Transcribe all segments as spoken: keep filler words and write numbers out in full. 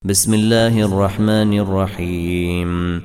بسم الله الرحمن الرحيم.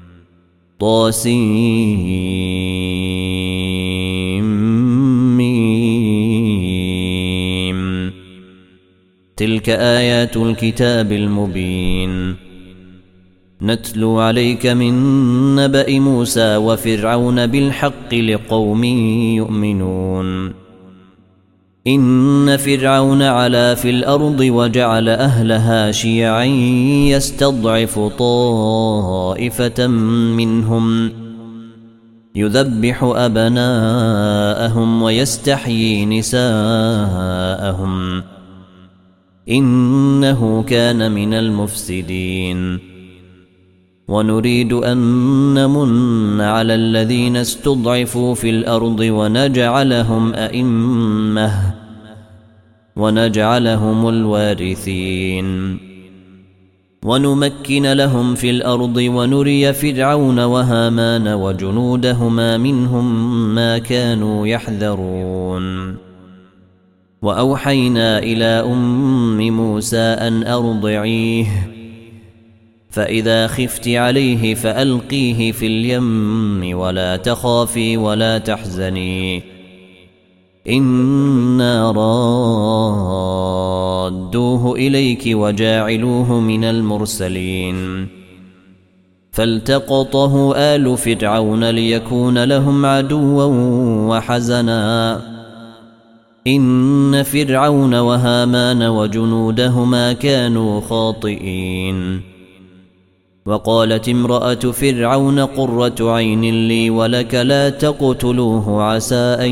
طاسيم. تلك آيات الكتاب المبين. نتلو عليك من نبأ موسى وفرعون بالحق لقوم يؤمنون. إن فرعون علا في الأرض وجعل أهلها شيعا يستضعف طائفة منهم يذبح أبناءهم ويستحيي نساءهم إنه كان من المفسدين. ونريد أن نمن على الذين استضعفوا في الأرض ونجعلهم أئمة ونجعلهم الوارثين ونمكن لهم في الأرض ونري فرعون وهامان وجنودهما منهم ما كانوا يحذرون. وأوحينا إلى أم موسى أن أرضعيه فإذا خفت عليه فألقيه في اليم ولا تخافي ولا تحزني إنا رادوه إليك وجاعلوه من المرسلين. فالتقطه آل فرعون ليكون لهم عدوا وحزنا إن فرعون وهامان وجنودهما كانوا خاطئين. وقالت امرأة فرعون قرة عين لي ولك لا تقتلوه عسى أن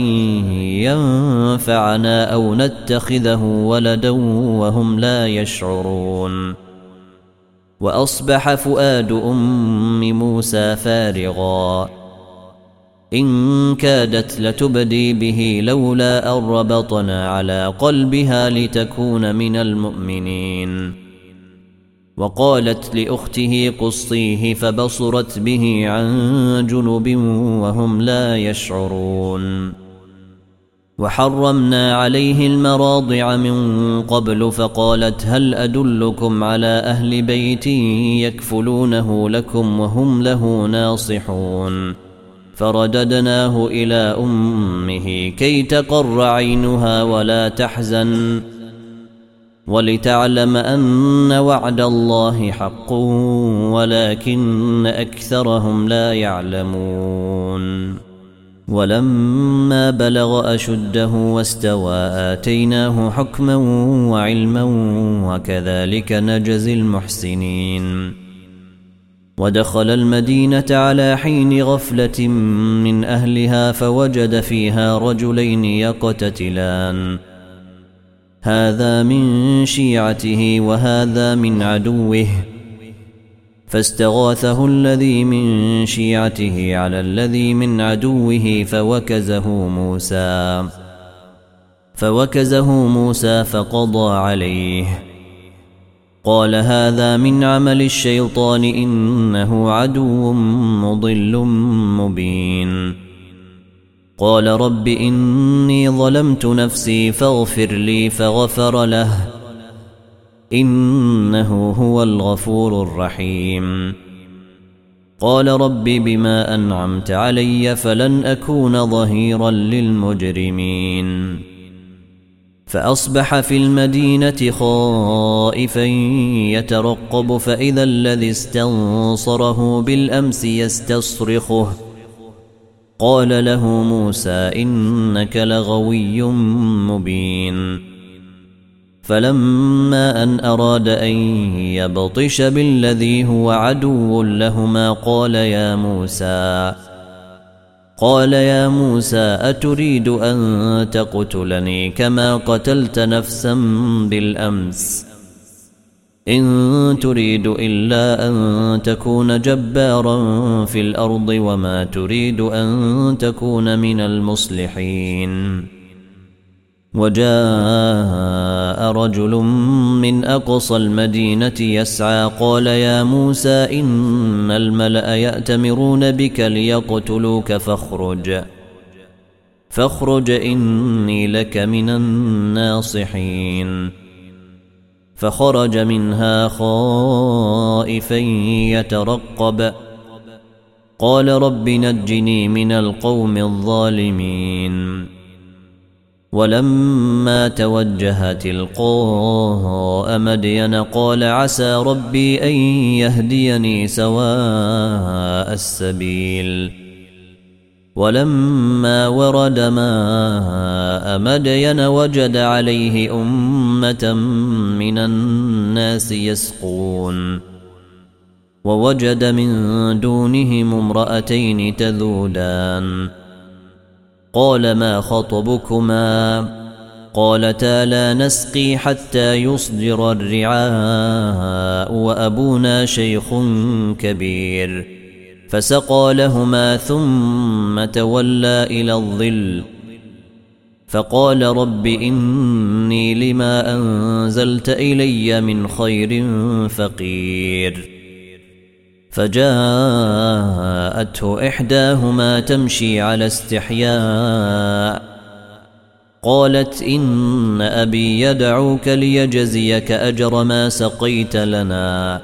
ينفعنا أو نتخذه ولدا وهم لا يشعرون. وأصبح فؤاد أم موسى فارغا إن كادت لتبدي به لولا أن ربطنا على قلبها لتكون من المؤمنين. وقالت لأخته قصيه فبصرت به عن جنب وهم لا يشعرون. وحرمنا عليه المراضع من قبل فقالت هل أدلكم على أهل بيت يكفلونه لكم وهم له ناصحون. فرددناه إلى أمه كي تقر عينها ولا تحزن ولتعلم أن وعد الله حق ولكن أكثرهم لا يعلمون. ولما بلغ أشده واستوى آتيناه حكما وعلما وكذلك نجزي المحسنين. ودخل المدينة على حين غفلة من أهلها فوجد فيها رجلين يقتتلان هذا من شيعته وهذا من عدوه فاستغاثه الذي من شيعته على الذي من عدوه فوكزه موسى فوكزه موسى فقضى عليه. قال هذا من عمل الشيطان إنه عدو مضل مبين. قال رب إني ظلمت نفسي فاغفر لي فغفر له إنه هو الغفور الرحيم. قال رب بما أنعمت علي فلن أكون ظهيرا للمجرمين. فأصبح في المدينة خائفا يترقب فإذا الذي استنصره بالأمس يستصرخه قال له موسى إنك لغوي مبين. فلما أن أراد أن يبطش بالذي هو عدو لهما قال يا موسى قال يا موسى أتريد أن تقتلني كما قتلت نفسا بالأمس إن تريد إلا أن تكون جبارا في الأرض وما تريد أن تكون من المصلحين. وجاء رجل من أقصى المدينة يسعى قال يا موسى إن الملأ يأتمرون بك ليقتلوك فاخرج فاخرج إني لك من الناصحين. فخرج منها خائفا يترقب قال رب نجني من القوم الظالمين ولما توجه تلقاء مدين قال عسى ربي أن يهديني سواء السبيل ولما ورد ماء مدين وجد عليه أمة من الناس يسقون ووجد من دونهم امرأتين تذودان قال ما خطبكما قالتا لا نسقي حتى يصدر الرعاء وأبونا شيخ كبير فسقى لهما ثم تولى إلى الظل فقال رب إني لما أنزلت إلي من خير فقير فجاءته إحداهما تمشي على استحياء قالت إن أبي يدعوك ليجزيك أجر ما سقيت لنا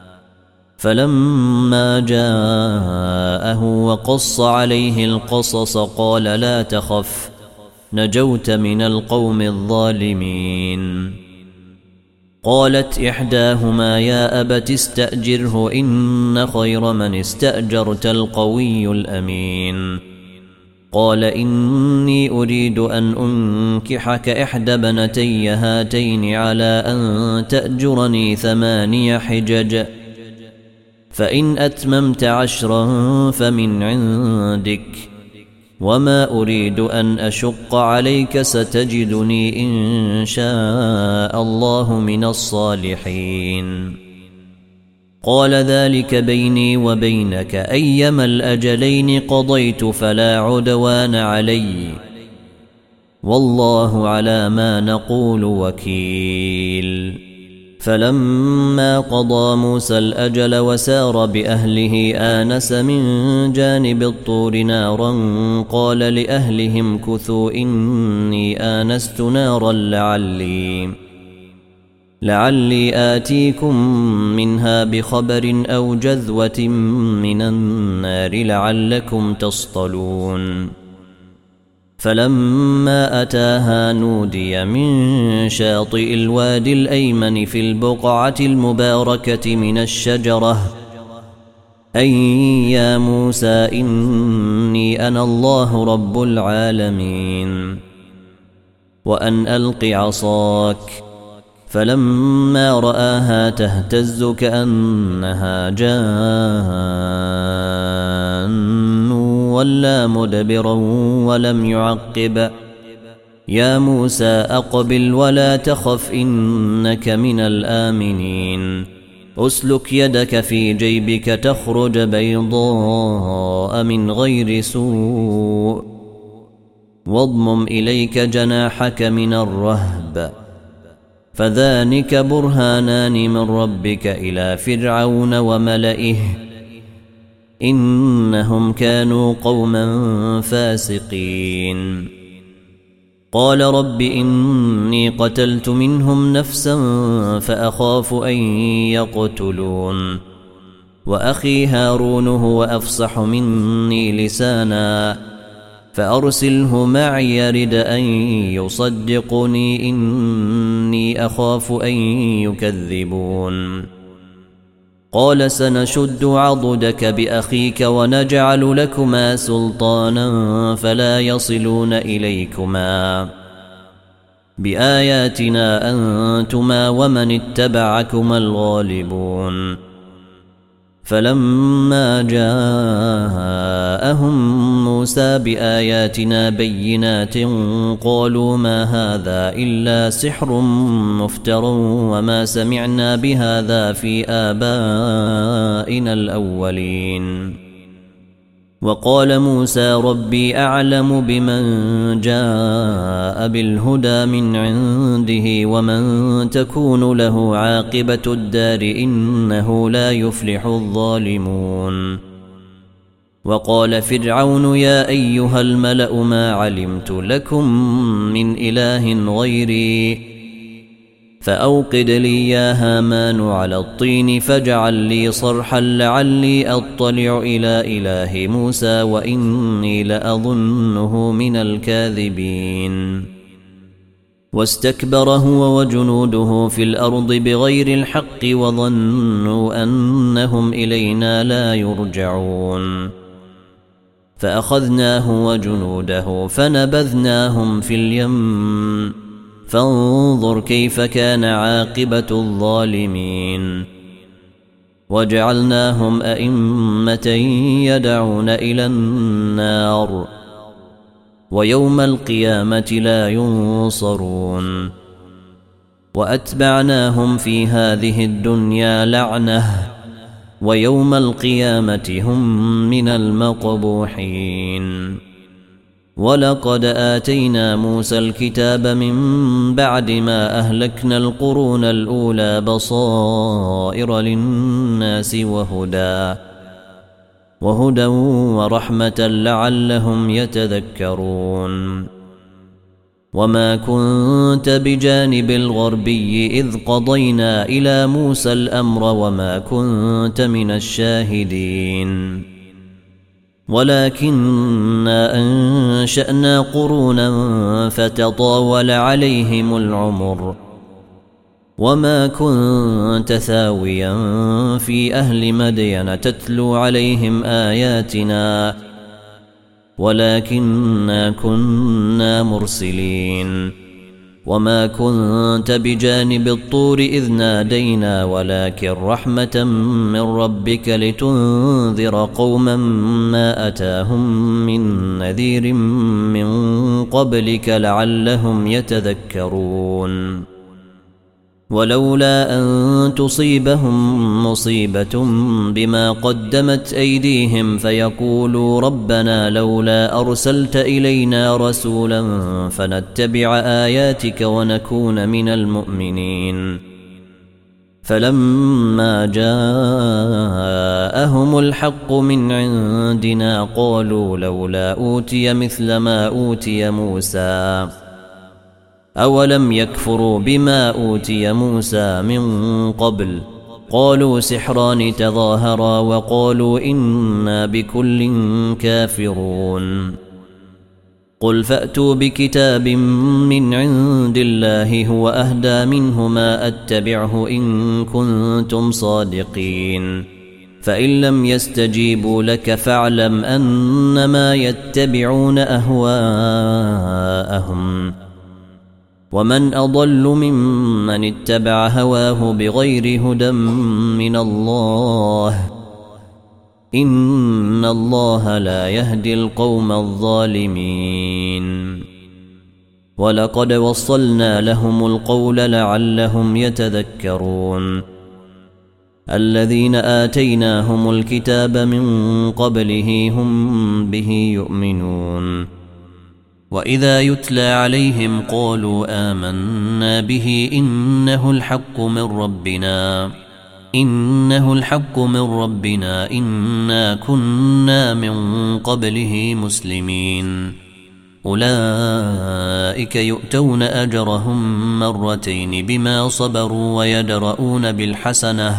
فلما جاءه وقص عليه القصص قال لا تخف نجوت من القوم الظالمين قالت إحداهما يا أبت استأجره إن خير من استأجرت القوي الأمين قال إني أريد أن أنكحك إحدى بنتي هاتين على أن تأجرني ثماني حجج فإن أتممت عشرا فمن عندك وما أريد أن أشق عليك ستجدني إن شاء الله من الصالحين قال ذلك بيني وبينك أيما الأجلين قضيت فلا عدوان علي والله على ما نقول وكيل فلما قضى موسى الأجل وسار بأهله آنس من جانب الطور نارا قال لأهلهم كثوا إني آنست نارا لعلي لعلي آتيكم منها بخبر أو جذوة من النار لعلكم تصطلون فلما أتاها نودي من شاطئ الوادي الأيمن في البقعة المباركة من الشجرة أي يا موسى إني أنا الله رب العالمين وأن ألق عصاك فلما رآها تهتز كأنها جان ولا مدبرا ولم يعقب يا موسى أقبل ولا تخف إنك من الآمنين أسلك يدك في جيبك تخرج بيضاء من غير سوء واضمم إليك جناحك من الرهب فذلك برهانان من ربك إلى فرعون وملئه إنهم كانوا قوما فاسقين قال رب إني قتلت منهم نفسا فأخاف أن يقتلون وأخي هارون هو أفصح مني لسانا فأرسله معي يرد أن يصدقني إني أخاف أن يكذبون قال سنشد عضدك بأخيك ونجعل لكما سلطانا فلا يصلون إليكما بآياتنا أنتما ومن اتبعكما الغالبون فلما جاءهم موسى بآياتنا بينات قالوا ما هذا إلا سحر مفتر وما سمعنا بهذا في آبائنا الأولين وقال موسى ربي أعلم بمن جاء بالهدى من عنده ومن تكون له عاقبة الدار إنه لا يفلح الظالمون وقال فرعون يا أيها الملأ ما علمت لكم من إله غيري فأوقد لي يا هامان على الطين فاجعل لي صرحا لعلي أطلع إلى إله موسى وإني لأظنه من الكاذبين واستكبر هو وجنوده في الأرض بغير الحق وظنوا أنهم إلينا لا يرجعون فأخذناه وجنوده فنبذناهم في اليم فانظر كيف كان عاقبة الظالمين وجعلناهم أئمة يدعون إلى النار ويوم القيامة لا ينصرون وأتبعناهم في هذه الدنيا لعنة ويوم القيامة هم من المقبوحين ولقد آتينا موسى الكتاب من بعد ما أهلكنا القرون الأولى بصائر للناس وهدى وهدى ورحمة لعلهم يتذكرون وما كنت بجانب الغربي إذ قضينا إلى موسى الأمر وما كنت من الشاهدين ولكننا أنشأنا قرونا فتطاول عليهم العمر وما كنت ثاويا في أهل مدين تتلو عليهم آياتنا ولكننا كنا مرسلين وما كنت بجانب الطور إذ نادينا ولكن رحمة من ربك لتنذر قوما ما أتاهم من نذير من قبلك لعلهم يتذكرون ولولا أن تصيبهم مصيبة بما قدمت أيديهم فيقولوا ربنا لولا أرسلت إلينا رسولا فنتبع آياتك ونكون من المؤمنين فلما جاءهم الحق من عندنا قالوا لولا أوتي مثل ما أوتي موسى أولم يكفروا بما أوتي موسى من قبل قالوا سحران تظاهرا وقالوا إنا بكل كافرون قل فأتوا بكتاب من عند الله هو أهدى منه ما أتبعه إن كنتم صادقين فإن لم يستجيبوا لك فاعلم أنما يتبعون أهواءهم ومن أضل ممن اتبع هواه بغير هدى من الله إن الله لا يهدي القوم الظالمين ولقد وصلنا لهم القول لعلهم يتذكرون الذين آتيناهم الكتاب من قبله هم به يؤمنون وإذا يتلى عليهم قالوا آمنا به إنه الحق من ربنا إنه الحق من ربنا إنا كنا من قبله مسلمين أولئك يؤتون أجرهم مرتين بما صبروا ويدرؤون بالحسنة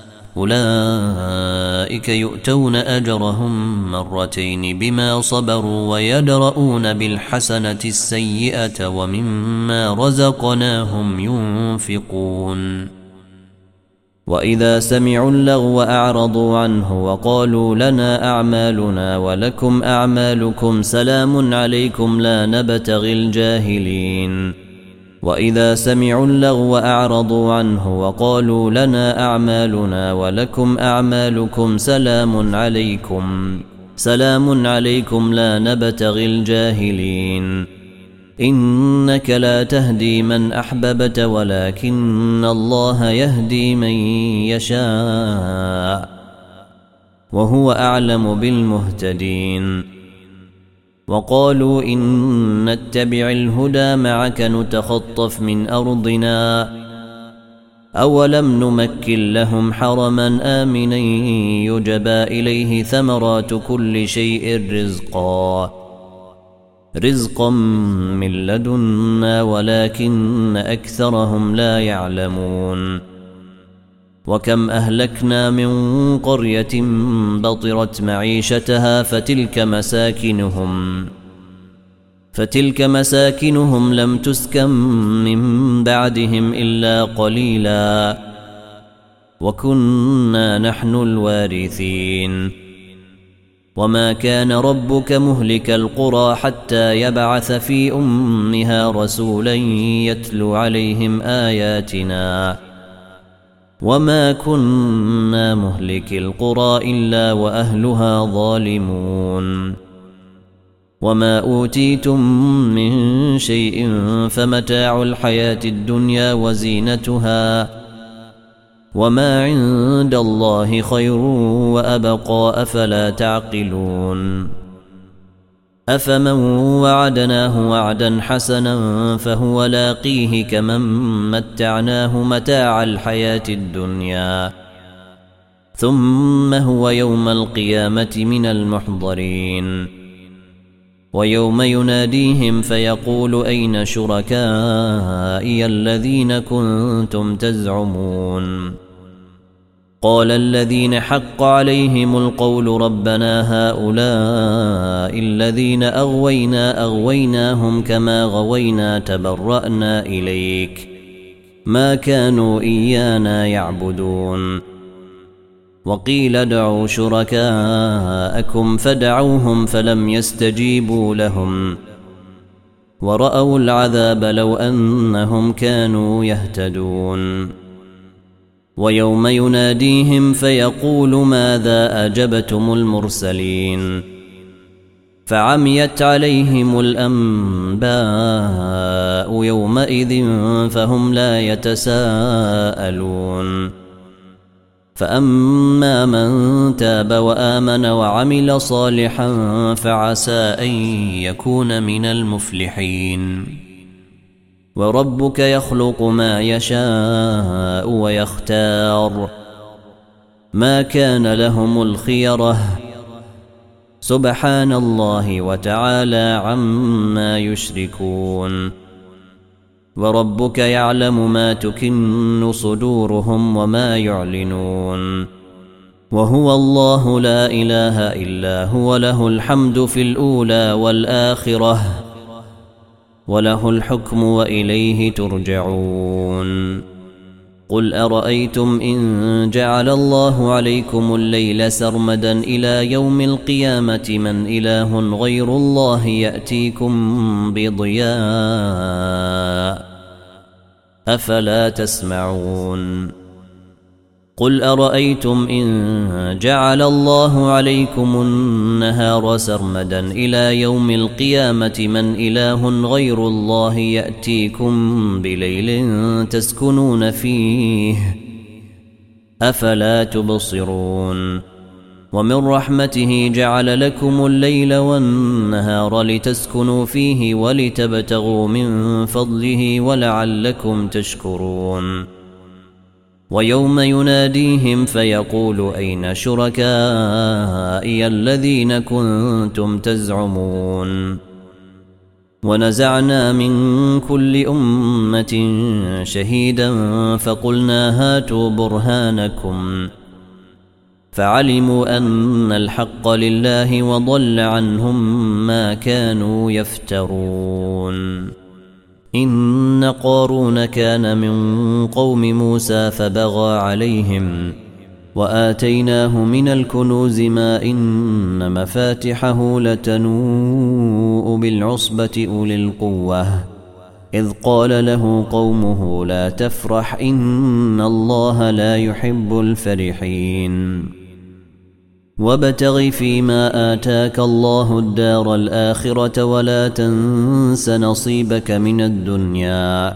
أولئك يؤتون أجرهم مرتين بما صبروا ويدرؤون بالحسنة السيئة ومما رزقناهم ينفقون وإذا سمعوا اللغو أعرضوا عنه وقالوا لنا أعمالنا ولكم أعمالكم سلام عليكم لا نبتغي الجاهلين وإذا سمعوا اللغو أعرضوا عنه وقالوا لنا أعمالنا ولكم أعمالكم سلام عليكم سلام عليكم لا نبتغي الجاهلين إنك لا تهدي من أحببت ولكن الله يهدي من يشاء وهو أعلم بالمهتدين وقالوا إن نتبع الهدى معك نتخطف من أرضنا أولم نمكن لهم حرما آمنا يجبى إليه ثمرات كل شيء رزقا رزقا من لدنا ولكن أكثرهم لا يعلمون وكم أهلكنا من قرية بطرت معيشتها فتلك مساكنهم فتلك مساكنهم لم تسكن من بعدهم إلا قليلا وكنا نحن الوارثين وما كان ربك مهلك القرى حتى يبعث في أمها رسولا يتلو عليهم آياتنا وما كنا مهلك القرى إلا وأهلها ظالمون وما أوتيتم من شيء فمتاع الحياة الدنيا وزينتها وما عند الله خير وأبقى أفلا تعقلون أفمن وعدناه وعدا حسنا فهو لاقيه كمن متعناه متاع الحياة الدنيا ثم هو يوم القيامة من المحضرين ويوم يناديهم فيقول أين شركائي الذين كنتم تزعمون قال الذين حق عليهم القول ربنا هؤلاء الذين أغوينا أغويناهم كما غوينا تبرأنا إليك ما كانوا إيانا يعبدون وقيل ادعوا شركاءكم فدعوهم فلم يستجيبوا لهم ورأوا العذاب لو أنهم كانوا يهتدون ويوم يناديهم فيقول ماذا أجبتم المرسلين فعميت عليهم الأنباء يومئذ فهم لا يتساءلون فأما من تاب وآمن وعمل صالحا فعسى أن يكون من المفلحين وربك يخلق ما يشاء ويختار ما كان لهم الخيرة سبحان الله وتعالى عما يشركون وربك يعلم ما تكن صدورهم وما يعلنون وهو الله لا إله إلا هو له الحمد في الأولى والآخرة وله الحكم وإليه ترجعون قل أرأيتم إن جعل الله عليكم الليل سرمدا إلى يوم القيامة من إله غير الله يأتيكم بضياء أفلا تسمعون قل أرأيتم إن جعل الله عليكم النهار سرمدا إلى يوم القيامة من إله غير الله يأتيكم بليل تسكنون فيه أفلا تبصرون ومن رحمته جعل لكم الليل والنهار لتسكنوا فيه ولتبتغوا من فضله ولعلكم تشكرون ويوم يناديهم فيقول أين شركائي الذين كنتم تزعمون ونزعنا من كل أمة شهيدا فقلنا هاتوا برهانكم فعلموا أن الحق لله وضل عنهم ما كانوا يفترون إن قارون كان من قوم موسى فبغى عليهم وآتيناه من الكنوز ما إن مفاتحه لتنوء بالعصبة أولي القوة إذ قال له قومه لا تفرح إن الله لا يحب الفرحين وابتغ فيما آتاك الله الدار الآخرة ولا تنس نصيبك من الدنيا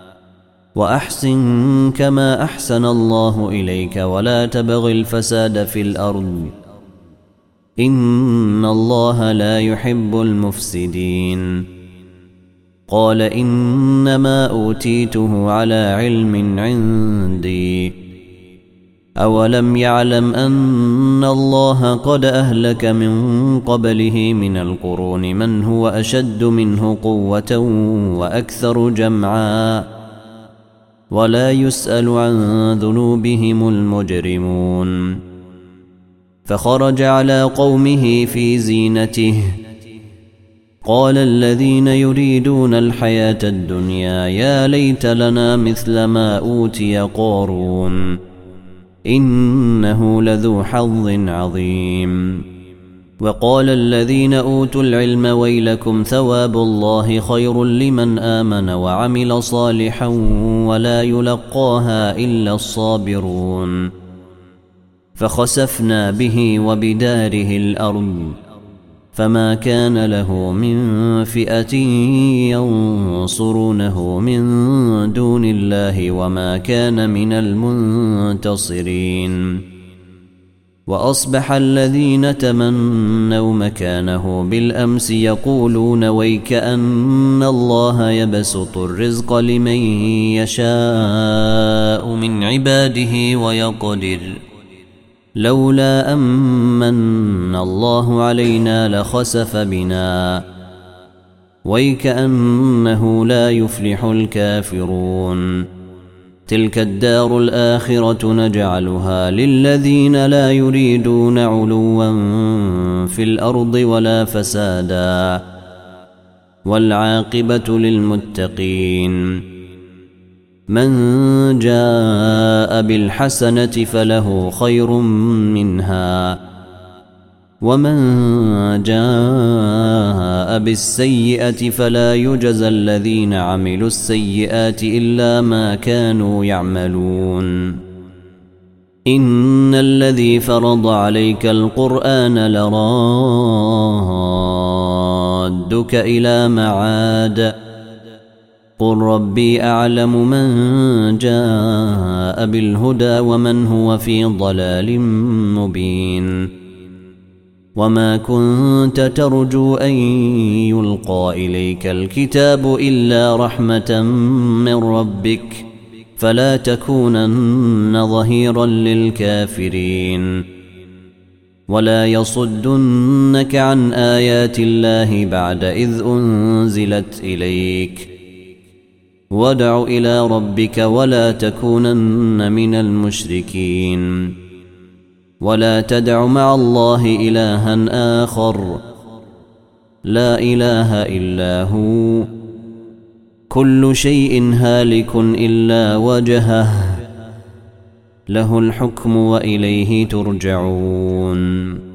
وأحسن كما أحسن الله إليك ولا تبغ الفساد في الأرض إن الله لا يحب المفسدين قال إنما أوتيته على علم عندي أولم يعلم أن الله قد أهلك من قبله من القرون من هو أشد منه قوة وأكثر جمعا ولا يسأل عن ذنوبهم المجرمون فخرج على قومه في زينته قال الذين يريدون الحياة الدنيا يا ليت لنا مثل ما أوتي قارون إنه لذو حظ عظيم وقال الذين أوتوا العلم ويلكم ثواب الله خير لمن آمن وعمل صالحا ولا يلقاها إلا الصابرون فخسفنا به وبداره الأرض فما كان له من فئة ينصرونه من دون الله وما كان من المنتصرين وأصبح الذين تمنوا مكانه بالأمس يقولون ويكأن الله يبسط الرزق لمن يشاء من عباده ويقدر لولا أمن الله علينا لخسف بنا ويكأنه لا يفلح الكافرون تلك الدار الآخرة نجعلها للذين لا يريدون علوا في الأرض ولا فسادا والعاقبة للمتقين من جاء بالحسنة فله خير منها ومن جاء بالسيئة فلا يجزى الذين عملوا السيئات إلا ما كانوا يعملون إن الذي فرض عليك القرآن لرادك إلى معاد قل ربي أعلم من جاء بالهدى ومن هو في ضلال مبين وما كنت ترجو أن يلقى إليك الكتاب إلا رحمة من ربك فلا تكونن ظهيرا للكافرين ولا يصدنك عن آيات الله بعد إذ أنزلت إليك وادع إلى ربك ولا تكونن من المشركين ولا تدع مع الله إلها آخر لا إله إلا هو كل شيء هالك إلا وجهه له الحكم وإليه ترجعون